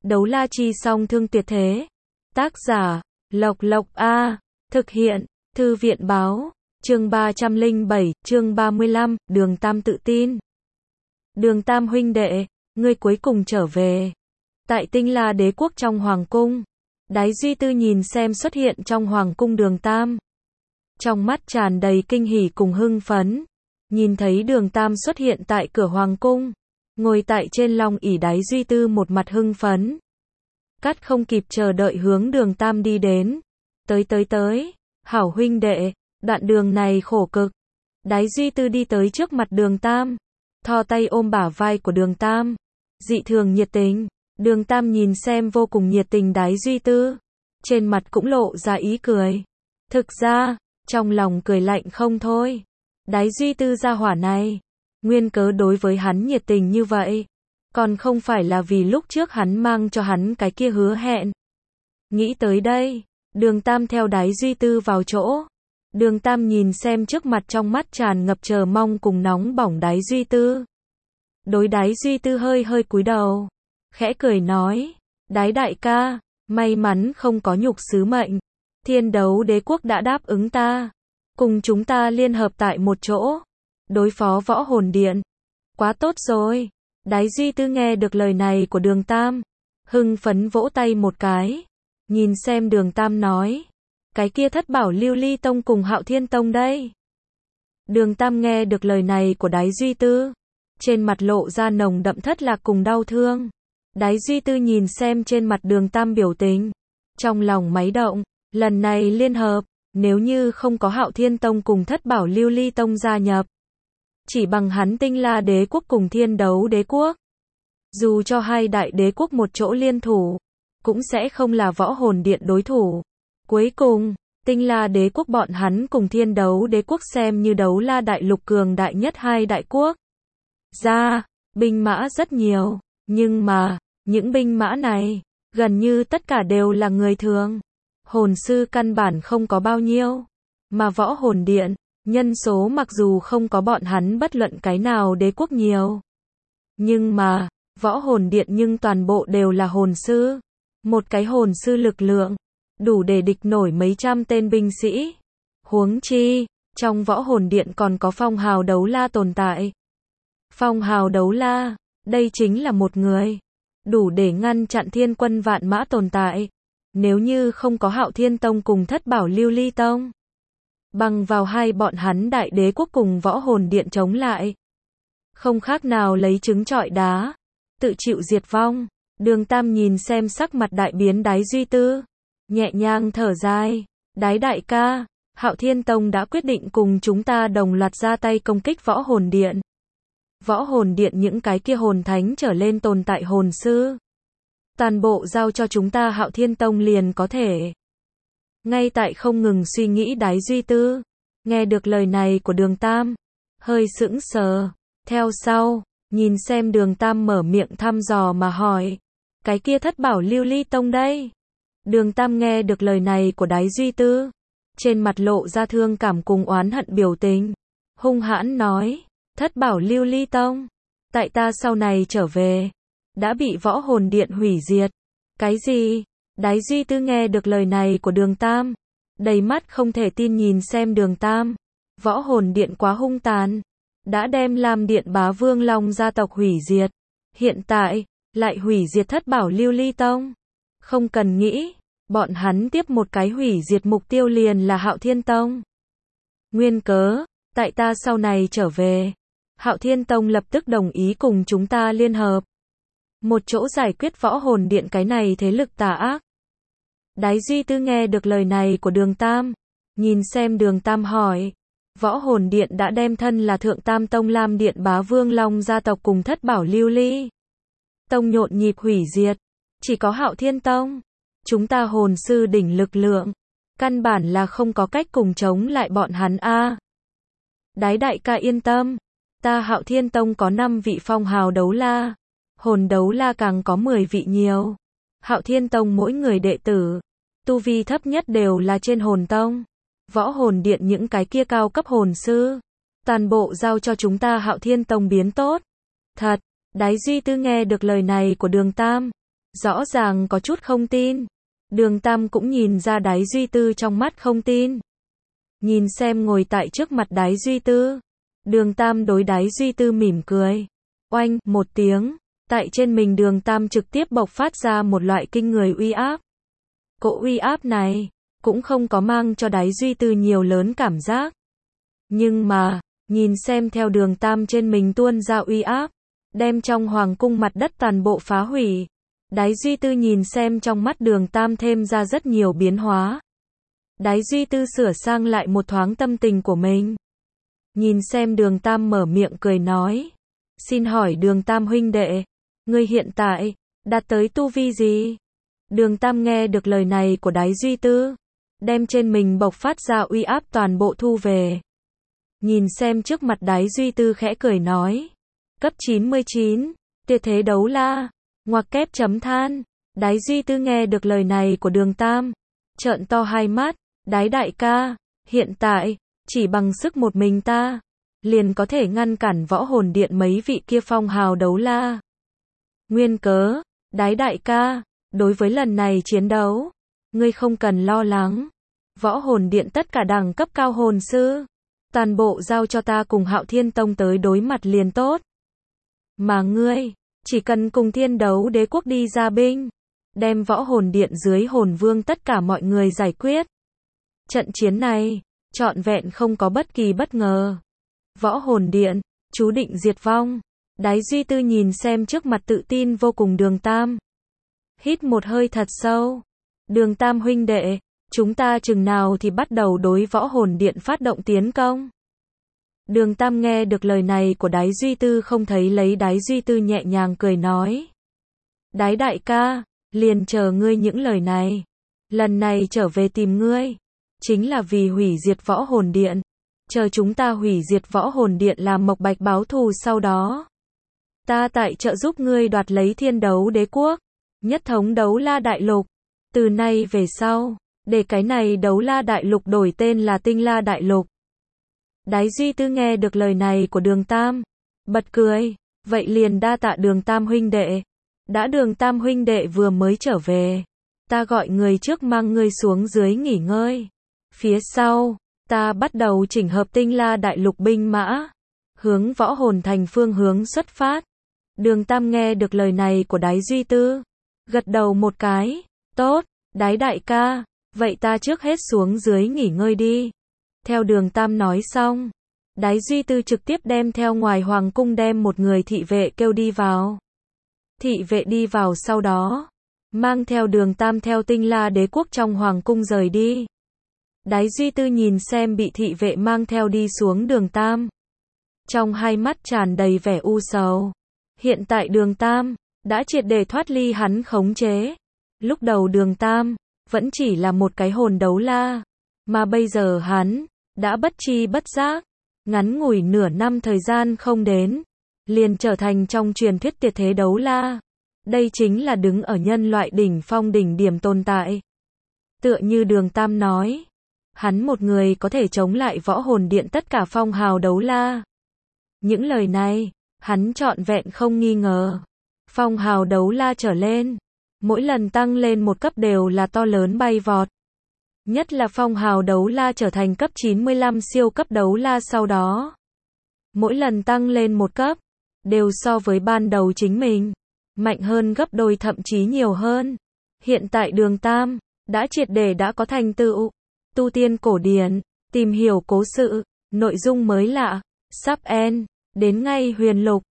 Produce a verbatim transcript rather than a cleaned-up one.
Đấu la chi song thương tuyệt thế. Tác giả, Lộc Lộc A. Thực hiện, Thư viện Báo. Chương ba trăm lẻ bảy, chương ba mươi lăm, Đường Tam tự tin. Đường Tam huynh đệ, ngươi cuối cùng trở về. Tại Tinh La Đế quốc trong hoàng cung, Đái Duy Tư nhìn xem xuất hiện trong hoàng cung Đường Tam. Trong mắt tràn đầy kinh hỉ cùng hưng phấn. Nhìn thấy Đường Tam xuất hiện tại cửa hoàng cung, ngồi tại trên long ỷ, Đái Duy Tư một mặt hưng phấn. Cắt không kịp chờ đợi hướng Đường Tam đi đến. Tới tới tới, hảo huynh đệ, đoạn đường này khổ cực. Đái Duy Tư đi tới trước mặt Đường Tam, thò tay ôm bả vai của Đường Tam, dị thường nhiệt tình. Đường Tam nhìn xem vô cùng nhiệt tình Đái Duy Tư, trên mặt cũng lộ ra ý cười. Thực ra, trong lòng cười lạnh không thôi. Đái Duy Tư gia hỏa này, nguyên cớ đối với hắn nhiệt tình như vậy, còn không phải là vì lúc trước hắn mang cho hắn cái kia hứa hẹn. Nghĩ tới đây, Đường Tam theo Đái Duy Tư vào chỗ. Đường Tam nhìn xem trước mặt, trong mắt tràn ngập chờ mong cùng nóng bỏng Đái Duy Tư. Đối Đái Duy Tư hơi hơi cúi đầu, khẽ cười nói, Đái đại ca, may mắn không có nhục sứ mệnh. Thiên Đấu Đế quốc đã đáp ứng ta, cùng chúng ta liên hợp tại một chỗ, đối phó Võ Hồn Điện. Quá tốt rồi. Đái Duy Tư nghe được lời này của Đường Tam, hưng phấn vỗ tay một cái, nhìn xem Đường Tam nói, cái kia Thất Bảo Lưu Ly Tông cùng Hạo Thiên Tông đây. Đường Tam nghe được lời này của Đái Duy Tư, trên mặt lộ ra nồng đậm thất lạc cùng đau thương. Đái Duy Tư nhìn xem trên mặt Đường Tam biểu tình, trong lòng máy động, lần này liên hợp, nếu như không có Hạo Thiên Tông cùng Thất Bảo Lưu Ly Tông gia nhập, chỉ bằng hắn Tinh La Đế quốc cùng Thiên Đấu Đế quốc, dù cho hai đại đế quốc một chỗ liên thủ, cũng sẽ không là Võ Hồn Điện đối thủ. Cuối cùng, Tinh La Đế quốc bọn hắn cùng Thiên Đấu Đế quốc xem như đấu la đại lục cường đại nhất hai đại quốc. Ra, binh mã rất nhiều, nhưng mà, những binh mã này, gần như tất cả đều là người thường. Hồn sư căn bản không có bao nhiêu, mà Võ Hồn Điện, nhân số mặc dù không có bọn hắn bất luận cái nào đế quốc nhiều, nhưng mà, Võ Hồn Điện nhưng toàn bộ đều là hồn sư. Một cái hồn sư lực lượng, đủ để địch nổi mấy trăm tên binh sĩ. Huống chi, trong Võ Hồn Điện còn có phong hào đấu la tồn tại. Phong hào đấu la, đây chính là một người, đủ để ngăn chặn thiên quân vạn mã tồn tại. Nếu như không có Hạo Thiên Tông cùng Thất Bảo Lưu Ly Tông, bằng vào hai bọn hắn đại đế quốc cùng Võ Hồn Điện chống lại, không khác nào lấy trứng trọi đá, tự chịu diệt vong. Đường Tam nhìn xem sắc mặt đại biến Đái Duy Tư, nhẹ nhàng thở dài, Đái đại ca, Hạo Thiên Tông đã quyết định cùng chúng ta đồng loạt ra tay công kích Võ Hồn Điện. Võ Hồn Điện những cái kia hồn thánh trở lên tồn tại hồn sư, toàn bộ giao cho chúng ta Hạo Thiên Tông liền có thể. Ngay tại không ngừng suy nghĩ Đái Duy Tư, nghe được lời này của Đường Tam, hơi sững sờ, theo sau, nhìn xem Đường Tam mở miệng thăm dò mà hỏi, cái kia Thất Bảo Lưu Ly Tông đây. Đường Tam nghe được lời này của Đái Duy Tư, trên mặt lộ ra thương cảm cùng oán hận biểu tình, hung hãn nói, Thất Bảo Lưu Ly Tông, tại ta sau này trở về, đã bị Võ Hồn Điện hủy diệt. Cái gì? Đái Duy Tư nghe được lời này của Đường Tam, đầy mắt không thể tin nhìn xem Đường Tam. Võ Hồn Điện quá hung tàn, đã đem Lam Điện Bá Vương Long gia tộc hủy diệt, hiện tại lại hủy diệt Thất Bảo Lưu Ly Tông. Không cần nghĩ, bọn hắn tiếp một cái hủy diệt mục tiêu liền là Hạo Thiên Tông. Nguyên cớ, tại ta sau này trở về, Hạo Thiên Tông lập tức đồng ý cùng chúng ta liên hợp, một chỗ giải quyết Võ Hồn Điện cái này thế lực tà ác. Đái Duy Tư nghe được lời này của Đường Tam, nhìn xem Đường Tam hỏi, Võ Hồn Điện đã đem thân là Thượng Tam Tông Lam Điện Bá Vương Long gia tộc cùng Thất Bảo Lưu Ly Tông nhộn nhịp hủy diệt, chỉ có Hạo Thiên Tông, chúng ta hồn sư đỉnh lực lượng, căn bản là không có cách cùng chống lại bọn hắn a. Đái đại ca yên tâm, ta Hạo Thiên Tông có năm vị phong hào đấu la, hồn đấu la càng có mười vị nhiều. Hạo Thiên Tông mỗi người đệ tử, tu vi thấp nhất đều là trên hồn tông. Võ Hồn Điện những cái kia cao cấp hồn sư, toàn bộ giao cho chúng ta Hạo Thiên Tông biến tốt. Thật, Đái Duy Tư nghe được lời này của Đường Tam, Rõ ràng có chút không tin. Đường Tam cũng nhìn ra Đái Duy Tư trong mắt không tin. Nhìn xem ngồi tại trước mặt Đái Duy Tư. Đường Tam đối Đái Duy Tư mỉm cười. Oanh, một tiếng. Tại trên mình Đường Tam trực tiếp bộc phát ra một loại kinh người uy áp. Cỗ uy áp này cũng không có mang cho Đái Duy Tư nhiều lớn cảm giác. Nhưng mà, nhìn xem theo Đường Tam trên mình tuôn ra uy áp, đem trong hoàng cung mặt đất toàn bộ phá hủy. Đái Duy Tư nhìn xem trong mắt Đường Tam thêm ra rất nhiều biến hóa. Đái Duy Tư sửa sang lại một thoáng tâm tình của mình. Nhìn xem Đường Tam mở miệng cười nói. Xin hỏi Đường Tam huynh đệ, ngươi hiện tại đạt tới tu vi gì? Đường Tam nghe được lời này của Đái Duy Tư, đem trên mình bộc phát ra uy áp toàn bộ thu về. Nhìn xem trước mặt Đái Duy Tư khẽ cười nói. Cấp chín mươi chín, tuyệt thế đấu la, ngoặc kép chấm than. Đái Duy Tư nghe được lời này của Đường Tam, trợn to hai mắt. Đái đại ca, hiện tại, chỉ bằng sức một mình ta, liền có thể ngăn cản võ hồn điện mấy vị kia phong hào đấu la. Nguyên cớ, Đái đại ca, đối với lần này chiến đấu, ngươi không cần lo lắng. Võ hồn điện tất cả đẳng cấp cao hồn sư, toàn bộ giao cho ta cùng Hạo Thiên Tông tới đối mặt liền tốt. Mà ngươi, chỉ cần cùng Thiên Đấu Đế quốc đi ra binh, đem võ hồn điện dưới hồn vương tất cả mọi người giải quyết. Trận chiến này, trọn vẹn không có bất kỳ bất ngờ. Võ hồn điện, chú định diệt vong. Đái Duy Tư nhìn xem trước mặt tự tin vô cùng Đường Tam. Hít một hơi thật sâu. Đường Tam huynh đệ, chúng ta chừng nào thì bắt đầu đối võ hồn điện phát động tiến công? Đường Tam nghe được lời này của Đái Duy Tư không thấy lấy Đái Duy Tư nhẹ nhàng cười nói. Đái đại ca, liền chờ ngươi những lời này. Lần này trở về tìm ngươi, chính là vì hủy diệt võ hồn điện. Chờ chúng ta hủy diệt võ hồn điện làm Mộc Bạch báo thù sau đó. Ta tại trợ giúp ngươi đoạt lấy Thiên Đấu Đế quốc, nhất thống đấu la đại lục. Từ nay về sau, để cái này đấu la đại lục đổi tên là Tinh La đại lục. Đái Duy Tư nghe được lời này của Đường Tam, bật cười. Vậy liền đa tạ Đường Tam huynh đệ. Đã Đường Tam huynh đệ vừa mới trở về, ta gọi người trước mang ngươi xuống dưới nghỉ ngơi. Phía sau, ta bắt đầu chỉnh hợp Tinh La đại lục binh mã, hướng võ hồn thành phương hướng xuất phát. Đường Tam nghe được lời này của Đái Duy Tư, gật đầu một cái. Tốt, Đái đại ca, vậy ta trước hết xuống dưới nghỉ ngơi đi. Theo Đường Tam nói xong, Đái Duy Tư trực tiếp đem theo ngoài hoàng cung đem một người thị vệ kêu đi vào. Thị vệ đi vào sau đó, mang theo Đường Tam theo Tinh La đế quốc trong hoàng cung rời đi. Đái Duy Tư nhìn xem bị thị vệ mang theo đi xuống Đường Tam, trong hai mắt tràn đầy vẻ u sầu. Hiện tại Đường Tam đã triệt để thoát ly hắn khống chế. Lúc đầu Đường Tam vẫn chỉ là một cái hồn đấu la, mà bây giờ hắn đã bất chi bất giác, ngắn ngủi nửa năm thời gian không đến, liền trở thành trong truyền thuyết tuyệt thế đấu la. Đây chính là đứng ở nhân loại đỉnh phong đỉnh điểm tồn tại. Tựa như Đường Tam nói, hắn một người có thể chống lại võ hồn điện tất cả phong hào đấu la. Những lời này, hắn trọn vẹn không nghi ngờ. Phong hào đấu la trở lên, mỗi lần tăng lên một cấp đều là to lớn bay vọt. Nhất là phong hào đấu la trở thành cấp chín mươi lăm siêu cấp đấu la sau đó. Mỗi lần tăng lên một cấp, đều so với ban đầu chính mình, mạnh hơn gấp đôi thậm chí nhiều hơn. Hiện tại Đường Tam, đã triệt để đã có thành tựu. Tu tiên cổ điển, tìm hiểu cố sự, nội dung mới lạ, sắp end, đến ngay huyền lục.